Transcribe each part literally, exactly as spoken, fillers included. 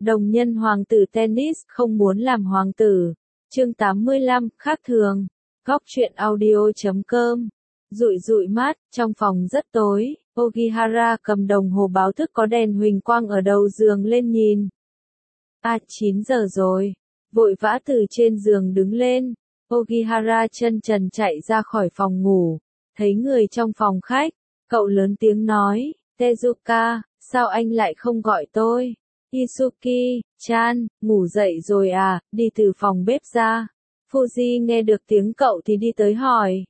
Đồng nhân hoàng tử tennis không muốn làm hoàng tử. Chương tám mươi lăm, khác thường. Góc truyện audio chấm com. Rụi rụi mắt, trong phòng rất tối, Ogihara cầm đồng hồ báo thức có đèn huỳnh quang ở đầu giường lên nhìn. À, chín giờ rồi. Vội vã từ trên giường đứng lên. Ogihara chân trần chạy ra khỏi phòng ngủ. Thấy người trong phòng khách, cậu lớn tiếng nói, Tezuka, sao anh lại không gọi tôi? Isuki-chan, ngủ dậy rồi à, đi từ phòng bếp ra. Fuji nghe được tiếng cậu thì đi tới hỏi.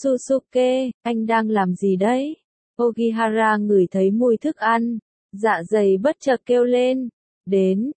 Susuke, anh đang làm gì đấy? Ogihara ngửi thấy mùi thức ăn. Dạ dày bất chợt kêu lên. Đến,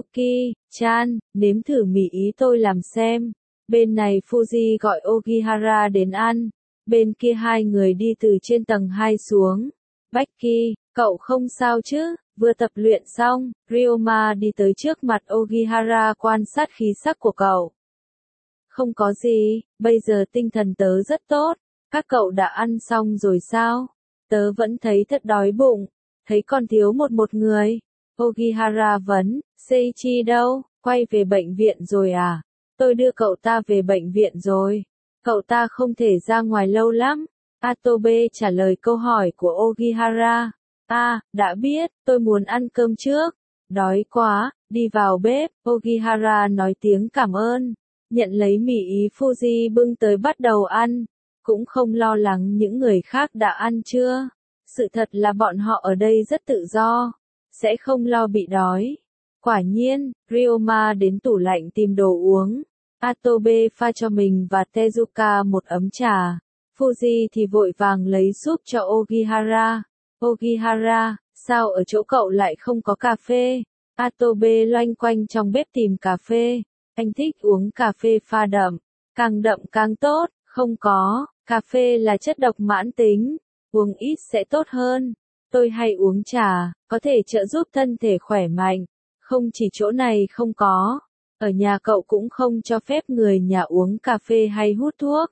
Isuki-chan, nếm thử mì ý tôi làm xem. Bên này Fuji gọi Ogihara đến ăn. Bên kia hai người đi từ trên tầng hai xuống. Becky, cậu không sao chứ? Vừa tập luyện xong, Ryoma đi tới trước mặt Ogihara quan sát khí sắc của cậu. Không có gì, bây giờ tinh thần tớ rất tốt. Các cậu đã ăn xong rồi sao? Tớ vẫn thấy thật đói bụng, thấy còn thiếu một một người. Ogihara vấn, Seiichi đâu, quay về bệnh viện rồi à? Tôi đưa cậu ta về bệnh viện rồi. Cậu ta không thể ra ngoài lâu lắm. Atobe trả lời câu hỏi của Ogihara. À, đã biết, tôi muốn ăn cơm trước. Đói quá, đi vào bếp. Ogihara nói tiếng cảm ơn. Nhận lấy mì ý Fuji bưng tới bắt đầu ăn. Cũng không lo lắng những người khác đã ăn chưa. Sự thật là bọn họ ở đây rất tự do. Sẽ không lo bị đói. Quả nhiên, Ryoma đến tủ lạnh tìm đồ uống. Atobe pha cho mình và Tezuka một ấm trà. Fuji thì vội vàng lấy súp cho Ogihara. Ogihara, sao ở chỗ cậu lại không có cà phê? Atobe loanh quanh trong bếp tìm cà phê. Anh thích uống cà phê pha đậm. Càng đậm càng tốt, không có. Cà phê là chất độc mãn tính. Uống ít sẽ tốt hơn. Tôi hay uống trà, có thể trợ giúp thân thể khỏe mạnh. Không chỉ chỗ này không có. Ở nhà cậu cũng không cho phép người nhà uống cà phê hay hút thuốc.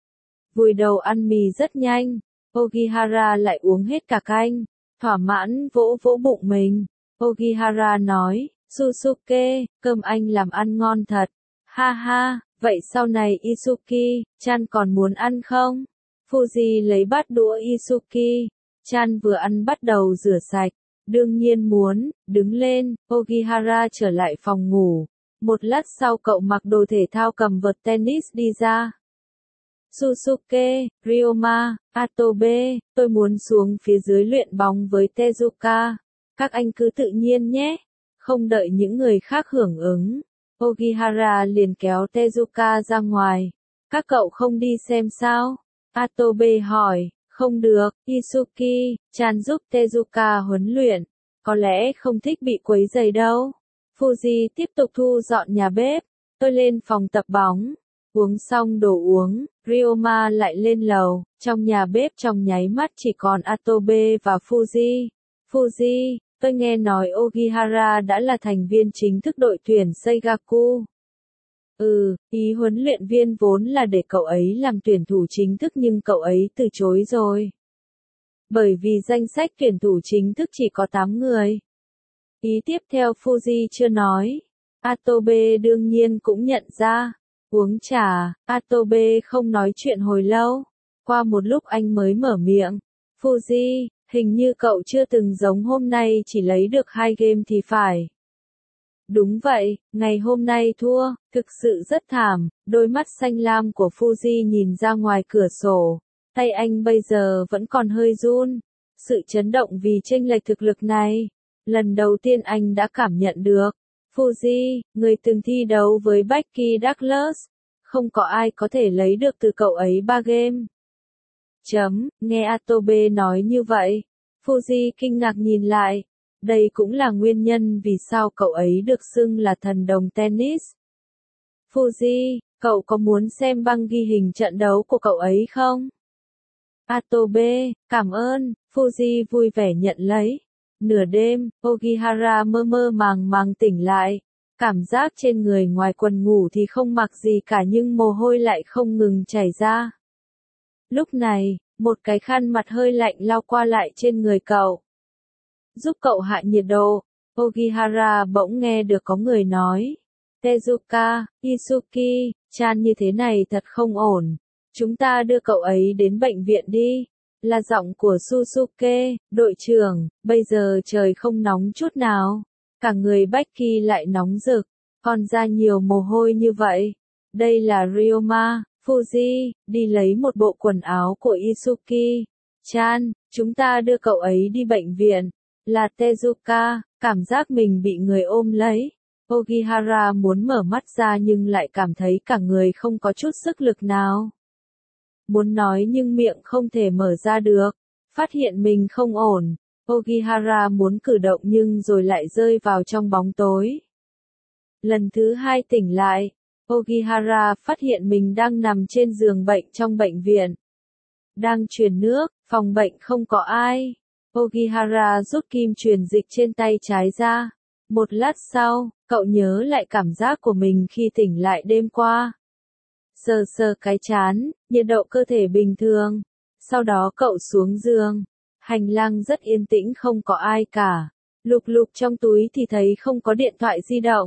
Vùi đầu ăn mì rất nhanh. Ogihara lại uống hết cả canh. Thỏa mãn vỗ vỗ bụng mình. Ogihara nói, Susuke, cơm anh làm ăn ngon thật. Ha ha, vậy sau này Isuki-chan còn muốn ăn không? Fuji lấy bát đũa Isuki-chan vừa ăn bắt đầu rửa sạch. Đương nhiên muốn, đứng lên, Ogihara trở lại phòng ngủ. Một lát sau cậu mặc đồ thể thao cầm vợt tennis đi ra. Susuke, Ryoma, Atobe, tôi muốn xuống phía dưới luyện bóng với Tezuka. Các anh cứ tự nhiên nhé. Không đợi những người khác hưởng ứng. Ogihara liền kéo Tezuka ra ngoài. Các cậu không đi xem sao? Atobe hỏi. Không được, Isuki-chan giúp Tezuka huấn luyện. Có lẽ không thích bị quấy rầy đâu. Fuji tiếp tục thu dọn nhà bếp. Tôi lên phòng tập bóng. Uống xong đồ uống, Ryoma lại lên lầu. Trong nhà bếp trong nháy mắt chỉ còn Atobe và Fuji. Fuji, tôi nghe nói Ogihara đã là thành viên chính thức đội tuyển Seigaku. Ừ, ý huấn luyện viên vốn là để cậu ấy làm tuyển thủ chính thức nhưng cậu ấy từ chối rồi. Bởi vì danh sách tuyển thủ chính thức chỉ có tám người. Ý tiếp theo Fuji chưa nói. Atobe đương nhiên cũng nhận ra. Uống trà, Atobe không nói chuyện hồi lâu. Qua một lúc anh mới mở miệng. Fuji, hình như cậu chưa từng giống hôm nay chỉ lấy được hai game thì phải. Đúng vậy, ngày hôm nay thua, thực sự rất thảm. Đôi mắt xanh lam của Fuji nhìn ra ngoài cửa sổ. Tay anh bây giờ vẫn còn hơi run. Sự chấn động vì chênh lệch thực lực này. Lần đầu tiên anh đã cảm nhận được. Fuji, người từng thi đấu với Becky Douglas. Không có ai có thể lấy được từ cậu ấy ba game. Chấm, nghe Atobe nói như vậy. Fuji kinh ngạc nhìn lại. Đây cũng là nguyên nhân vì sao cậu ấy được xưng là thần đồng tennis. Fuji, cậu có muốn xem băng ghi hình trận đấu của cậu ấy không? Atobe, cảm ơn. Fuji vui vẻ nhận lấy. Nửa đêm, Ogihara mơ mơ màng màng tỉnh lại. Cảm giác trên người ngoài quần ngủ thì không mặc gì cả nhưng mồ hôi lại không ngừng chảy ra. Lúc này, một cái khăn mặt hơi lạnh lao qua lại trên người cậu. Giúp cậu hạ nhiệt độ. Ogihara bỗng nghe được có người nói. Tezuka, Isuki, chan như thế này thật không ổn. Chúng ta đưa cậu ấy đến bệnh viện đi. Là giọng của Susuke, đội trưởng, bây giờ trời không nóng chút nào. Cả người Becky lại nóng rực, còn ra nhiều mồ hôi như vậy. Đây là Ryoma, Fuji, đi lấy một bộ quần áo của Isuki. Chan, chúng ta đưa cậu ấy đi bệnh viện. Là Tezuka, cảm giác mình bị người ôm lấy. Ogihara muốn mở mắt ra nhưng lại cảm thấy cả người không có chút sức lực nào. Muốn nói nhưng miệng không thể mở ra được. Phát hiện mình không ổn. Ogihara muốn cử động nhưng rồi lại rơi vào trong bóng tối. Lần thứ hai tỉnh lại, Ogihara phát hiện mình đang nằm trên giường bệnh trong bệnh viện. Đang truyền nước, phòng bệnh không có ai. Ogihara rút kim truyền dịch trên tay trái ra. Một lát sau, cậu nhớ lại cảm giác của mình khi tỉnh lại đêm qua. Sờ sờ cái trán, nhiệt độ cơ thể bình thường. Sau đó cậu xuống giường. Hành lang rất yên tĩnh không có ai cả. Lục lục trong túi thì thấy không có điện thoại di động.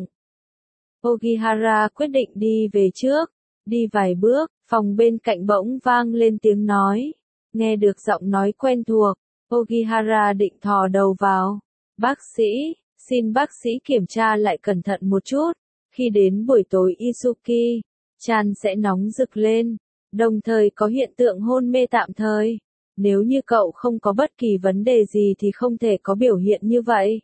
Ogihara quyết định đi về trước. Đi vài bước, phòng bên cạnh bỗng vang lên tiếng nói. Nghe được giọng nói quen thuộc, Ogihara định thò đầu vào. Bác sĩ, xin bác sĩ kiểm tra lại cẩn thận một chút. Khi đến buổi tối Isuki, chan sẽ nóng rực lên, đồng thời có hiện tượng hôn mê tạm thời. Nếu như cậu không có bất kỳ vấn đề gì thì không thể có biểu hiện như vậy.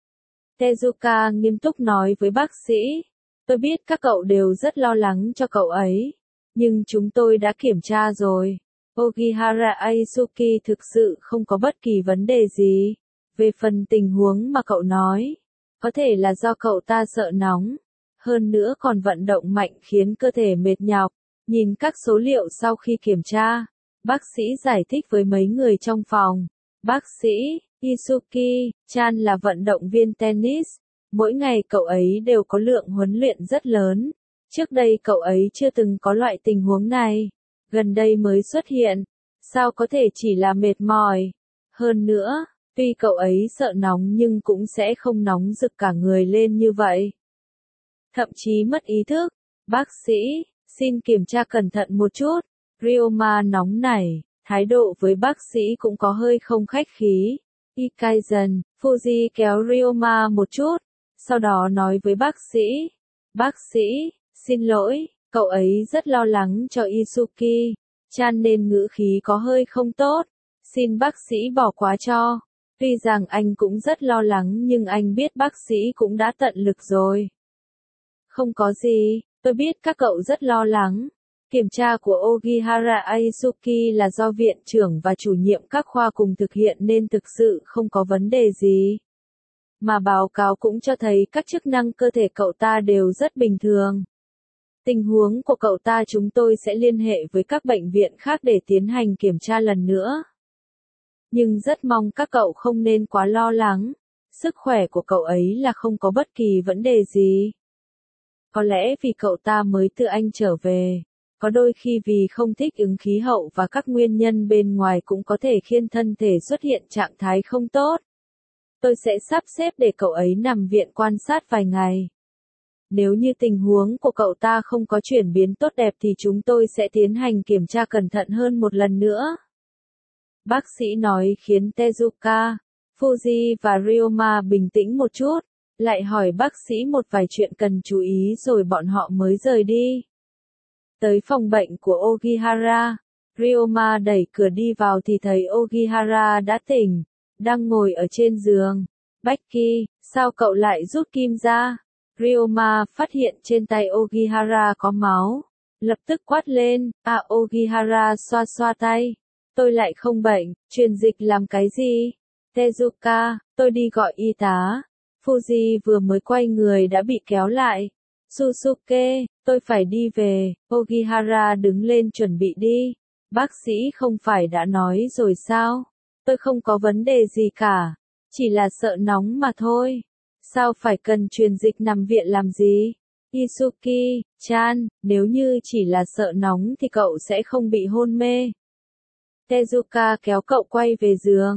Tezuka nghiêm túc nói với bác sĩ. Tôi biết các cậu đều rất lo lắng cho cậu ấy. Nhưng chúng tôi đã kiểm tra rồi. Ogihara Aisuki thực sự không có bất kỳ vấn đề gì. Về phần tình huống mà cậu nói, có thể là do cậu ta sợ nóng. Hơn nữa còn vận động mạnh khiến cơ thể mệt nhọc. Nhìn các số liệu sau khi kiểm tra, bác sĩ giải thích với mấy người trong phòng. Bác sĩ, Isuki, chan là vận động viên tennis. Mỗi ngày cậu ấy đều có lượng huấn luyện rất lớn. Trước đây cậu ấy chưa từng có loại tình huống này. Gần đây mới xuất hiện. Sao có thể chỉ là mệt mỏi. Hơn nữa, tuy cậu ấy sợ nóng nhưng cũng sẽ không nóng rực cả người lên như vậy. Thậm chí mất ý thức. Bác sĩ, xin kiểm tra cẩn thận một chút. Ryoma nóng nảy, thái độ với bác sĩ cũng có hơi không khách khí. Ikaizen, Fuji kéo Ryoma một chút. Sau đó nói với bác sĩ. Bác sĩ, xin lỗi, cậu ấy rất lo lắng cho Isuki. Chan nên ngữ khí có hơi không tốt. Xin bác sĩ bỏ qua cho. Tuy rằng anh cũng rất lo lắng nhưng anh biết bác sĩ cũng đã tận lực rồi. Không có gì, tôi biết các cậu rất lo lắng. Kiểm tra của Ogihara Aisuki là do viện trưởng và chủ nhiệm các khoa cùng thực hiện nên thực sự không có vấn đề gì. Mà báo cáo cũng cho thấy các chức năng cơ thể cậu ta đều rất bình thường. Tình huống của cậu ta chúng tôi sẽ liên hệ với các bệnh viện khác để tiến hành kiểm tra lần nữa. Nhưng rất mong các cậu không nên quá lo lắng. Sức khỏe của cậu ấy là không có bất kỳ vấn đề gì. Có lẽ vì cậu ta mới từ Anh trở về. Có đôi khi vì không thích ứng khí hậu và các nguyên nhân bên ngoài cũng có thể khiến thân thể xuất hiện trạng thái không tốt. Tôi sẽ sắp xếp để cậu ấy nằm viện quan sát vài ngày. Nếu như tình huống của cậu ta không có chuyển biến tốt đẹp thì chúng tôi sẽ tiến hành kiểm tra cẩn thận hơn một lần nữa. Bác sĩ nói khiến Tezuka, Fuji và Ryoma bình tĩnh một chút, lại hỏi bác sĩ một vài chuyện cần chú ý rồi bọn họ mới rời đi. Tới phòng bệnh của Ogihara, Ryoma đẩy cửa đi vào thì thấy Ogihara đã tỉnh, đang ngồi ở trên giường. Becky, sao cậu lại rút kim ra? Ryoma phát hiện trên tay Ogihara có máu. Lập tức quát lên, à Ogihara xoa xoa tay. Tôi lại không bệnh, truyền dịch làm cái gì? Tezuka, tôi đi gọi y tá. Fuji vừa mới quay người đã bị kéo lại. Susuke, tôi phải đi về. Ogihara đứng lên chuẩn bị đi. Bác sĩ không phải đã nói rồi sao? Tôi không có vấn đề gì cả. Chỉ là sợ nóng mà thôi. Sao phải cần truyền dịch nằm viện làm gì? Isuki, chan, nếu như chỉ là sợ nóng thì cậu sẽ không bị hôn mê. Tezuka kéo cậu quay về giường.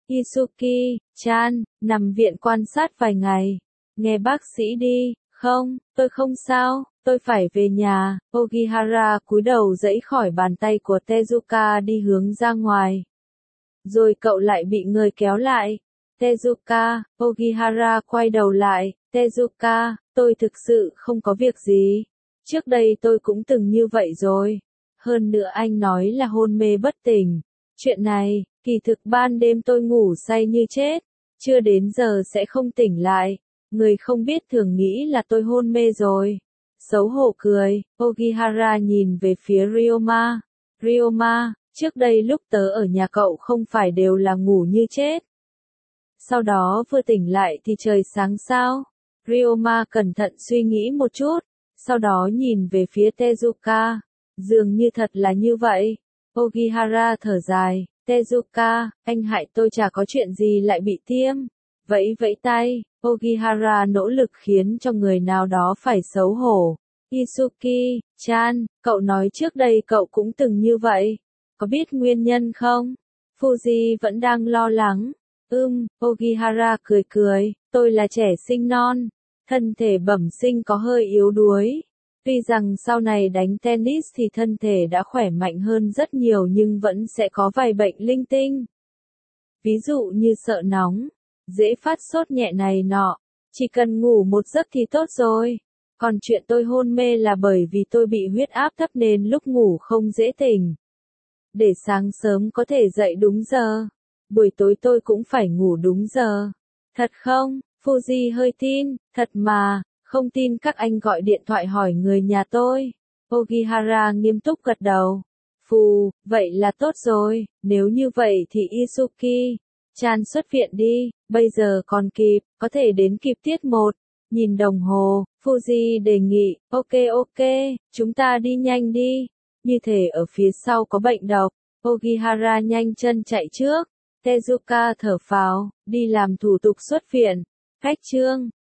Isuki-chan, nằm viện quan sát vài ngày. Nghe bác sĩ đi, không, tôi không sao, tôi phải về nhà. Ogihara cúi đầu giãy khỏi bàn tay của Tezuka đi hướng ra ngoài. Rồi cậu lại bị người kéo lại. Tezuka, Ogihara quay đầu lại. Tezuka, tôi thực sự không có việc gì. Trước đây tôi cũng từng như vậy rồi. Hơn nữa anh nói là hôn mê bất tỉnh. Chuyện này, kỳ thực ban đêm tôi ngủ say như chết. Chưa đến giờ sẽ không tỉnh lại. Người không biết thường nghĩ là tôi hôn mê rồi. Xấu hổ cười, Ogihara nhìn về phía Ryoma. Ryoma, trước đây lúc tớ ở nhà cậu không phải đều là ngủ như chết. Sau đó vừa tỉnh lại thì trời sáng sao? Ryoma cẩn thận suy nghĩ một chút, sau đó nhìn về phía Tezuka. Dường như thật là như vậy. Ogihara thở dài, Tezuka, anh hại tôi chả có chuyện gì lại bị tiêm. Vẫy vẫy tay, Ogihara nỗ lực khiến cho người nào đó phải xấu hổ. Isuki-chan, cậu nói trước đây cậu cũng từng như vậy. Có biết nguyên nhân không? Fuji vẫn đang lo lắng. Ừm, Ogihara cười cười, tôi là trẻ sinh non. Thân thể bẩm sinh có hơi yếu đuối. Tuy rằng sau này đánh tennis thì thân thể đã khỏe mạnh hơn rất nhiều nhưng vẫn sẽ có vài bệnh linh tinh. Ví dụ như sợ nóng, dễ phát sốt nhẹ này nọ. Chỉ cần ngủ một giấc thì tốt rồi. Còn chuyện tôi hôn mê là bởi vì tôi bị huyết áp thấp nên lúc ngủ không dễ tỉnh. Để sáng sớm có thể dậy đúng giờ. Buổi tối tôi cũng phải ngủ đúng giờ. Thật không? Fuji hơi tin, thật mà, không tin các anh gọi điện thoại hỏi người nhà tôi. Ogihara nghiêm túc gật đầu. Phù, vậy là tốt rồi, nếu như vậy thì Isuki-chan xuất viện đi, bây giờ còn kịp, có thể đến kịp tiết một. Nhìn đồng hồ, Fuji đề nghị, ok ok, chúng ta đi nhanh đi, như thể ở phía sau có bệnh độc. Ogihara nhanh chân chạy trước. Tezuka thở phào, đi làm thủ tục xuất viện. Cách chương